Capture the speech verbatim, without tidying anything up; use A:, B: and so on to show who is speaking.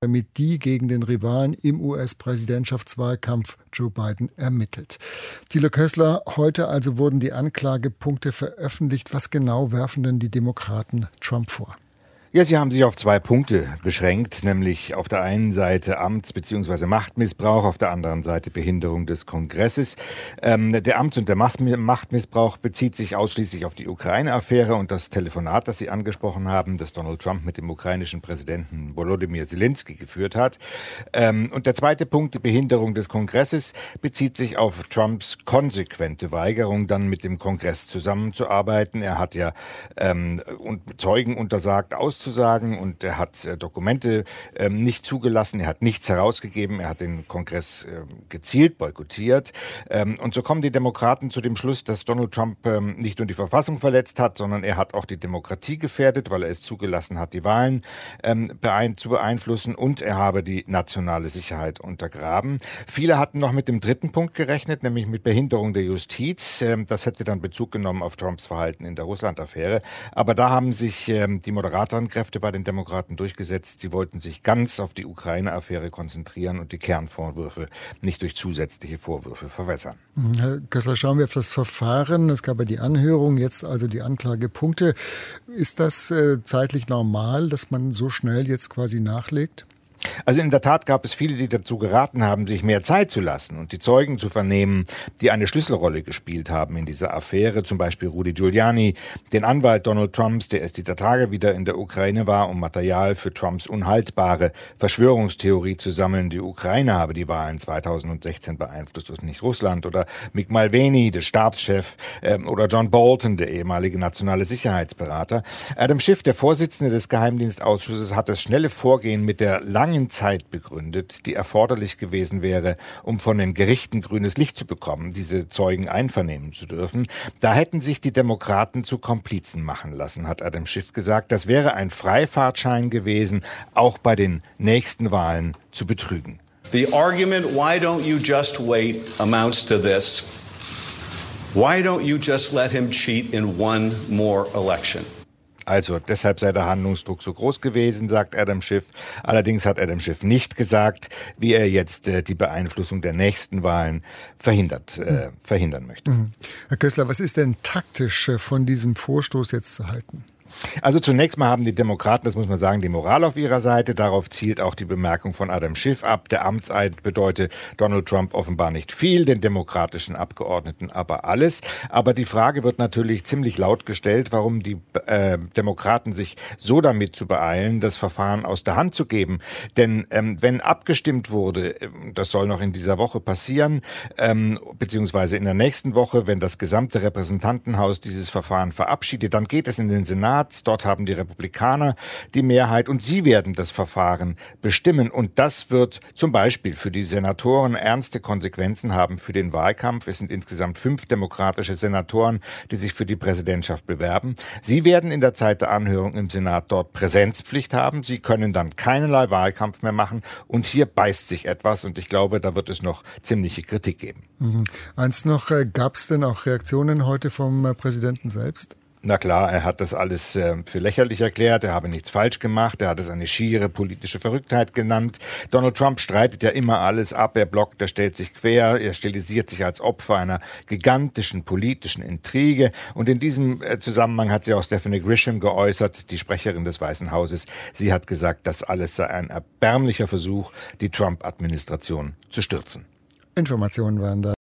A: damit die gegen den Rivalen im U S-Präsidentschaftswahlkampf Joe Biden ermittelt. Thilo Kössler, heute also wurden die Anklagepunkte veröffentlicht. Was genau werfen denn die Demokraten Trump vor?
B: Ja, sie haben sich auf zwei Punkte beschränkt, nämlich auf der einen Seite Amts- bzw. Machtmissbrauch, auf der anderen Seite Behinderung des Kongresses. Ähm, der Amts- und der Machtmissbrauch bezieht sich ausschließlich auf die Ukraine-Affäre und das Telefonat, das Sie angesprochen haben, das Donald Trump mit dem ukrainischen Präsidenten Volodymyr Zelensky geführt hat. Ähm, und der zweite Punkt, die Behinderung des Kongresses, bezieht sich auf Trumps konsequente Weigerung, dann mit dem Kongress zusammenzuarbeiten. Er hat ja ähm, und Zeugen untersagt, auszusagen, und er hat äh, Dokumente äh, nicht zugelassen, er hat nichts herausgegeben, er hat den Kongress äh, gezielt boykottiert. Ähm, und so kommen die Demokraten zu dem Schluss, dass Donald Trump ähm, nicht nur die Verfassung verletzt hat, sondern er hat auch die Demokratie gefährdet, weil er es zugelassen hat, die Wahlen ähm, beein- zu beeinflussen, und er habe die nationale Sicherheit untergraben. Viele hatten noch mit dem dritten Punkt gerechnet, nämlich mit Behinderung der Justiz. Ähm, das hätte dann Bezug genommen auf Trumps Verhalten in der Russland-Affäre. Aber da haben sich ähm, die Moderatoren Kräfte bei den Demokraten durchgesetzt. Sie wollten sich ganz auf die Ukraine-Affäre konzentrieren und die Kernvorwürfe nicht durch zusätzliche Vorwürfe verwässern.
A: Herr Kössler, schauen wir auf das Verfahren. Es gab ja die Anhörung, jetzt also die Anklagepunkte. Ist das äh, zeitlich normal, dass man so schnell jetzt quasi nachlegt?
B: Also in der Tat gab es viele, die dazu geraten haben, sich mehr Zeit zu lassen und die Zeugen zu vernehmen, die eine Schlüsselrolle gespielt haben in dieser Affäre, zum Beispiel Rudy Giuliani, den Anwalt Donald Trumps, der erst dieser Tage wieder in der Ukraine war, um Material für Trumps unhaltbare Verschwörungstheorie zu sammeln. Die Ukraine habe die Wahlen zweitausendsechzehn beeinflusst und nicht Russland. Oder Mick Mulvaney, der Stabschef, äh, oder John Bolton, der ehemalige nationale Sicherheitsberater. Adam Schiff, der Vorsitzende des Geheimdienstausschusses, hat das schnelle Vorgehen mit der langen Zeit begründet, die erforderlich gewesen wäre, um von den Gerichten grünes Licht zu bekommen, diese Zeugen einvernehmen zu dürfen. Da hätten sich die Demokraten zu Komplizen machen lassen, hat Adam Schiff gesagt. Das wäre ein Freifahrtschein gewesen, auch bei den nächsten Wahlen zu betrügen.
C: The argument, why don't you just wait, amounts to this. Why don't you just let him cheat in one more election?
B: Also deshalb sei der Handlungsdruck so groß gewesen, sagt Adam Schiff. Allerdings hat Adam Schiff nicht gesagt, wie er jetzt äh, die Beeinflussung der nächsten Wahlen verhindert, äh, verhindern möchte.
A: Mhm. Herr Kössler, was ist denn taktisch von diesem Vorstoß jetzt zu halten?
B: Also zunächst mal haben die Demokraten, das muss man sagen, die Moral auf ihrer Seite. Darauf zielt auch die Bemerkung von Adam Schiff ab. Der Amtseid bedeutet Donald Trump offenbar nicht viel, den demokratischen Abgeordneten aber alles. Aber die Frage wird natürlich ziemlich laut gestellt, warum die äh, Demokraten sich so damit zu beeilen, das Verfahren aus der Hand zu geben. Denn ähm, wenn abgestimmt wurde, das soll noch in dieser Woche passieren, ähm, beziehungsweise in der nächsten Woche, wenn das gesamte Repräsentantenhaus dieses Verfahren verabschiedet, dann geht es in den Senat. Dort haben die Republikaner die Mehrheit und sie werden das Verfahren bestimmen. Und das wird zum Beispiel für die Senatoren ernste Konsequenzen haben für den Wahlkampf. Es sind insgesamt fünf demokratische Senatoren, die sich für die Präsidentschaft bewerben. Sie werden in der Zeit der Anhörung im Senat dort Präsenzpflicht haben. Sie können dann keinerlei Wahlkampf mehr machen. Und hier beißt sich etwas und ich glaube, da wird es noch ziemliche Kritik geben.
A: Mhm. Eins noch, gab es denn auch Reaktionen heute vom Präsidenten selbst?
B: Na klar, er hat das alles äh, für lächerlich erklärt, er habe nichts falsch gemacht, er hat es eine schiere politische Verrücktheit genannt. Donald Trump streitet ja immer alles ab, er blockt, er stellt sich quer, er stilisiert sich als Opfer einer gigantischen politischen Intrige. Und in diesem äh, Zusammenhang hat sich auch Stephanie Grisham geäußert, die Sprecherin des Weißen Hauses. Sie hat gesagt, das alles sei ein erbärmlicher Versuch, die Trump-Administration zu stürzen.
A: Informationen waren da.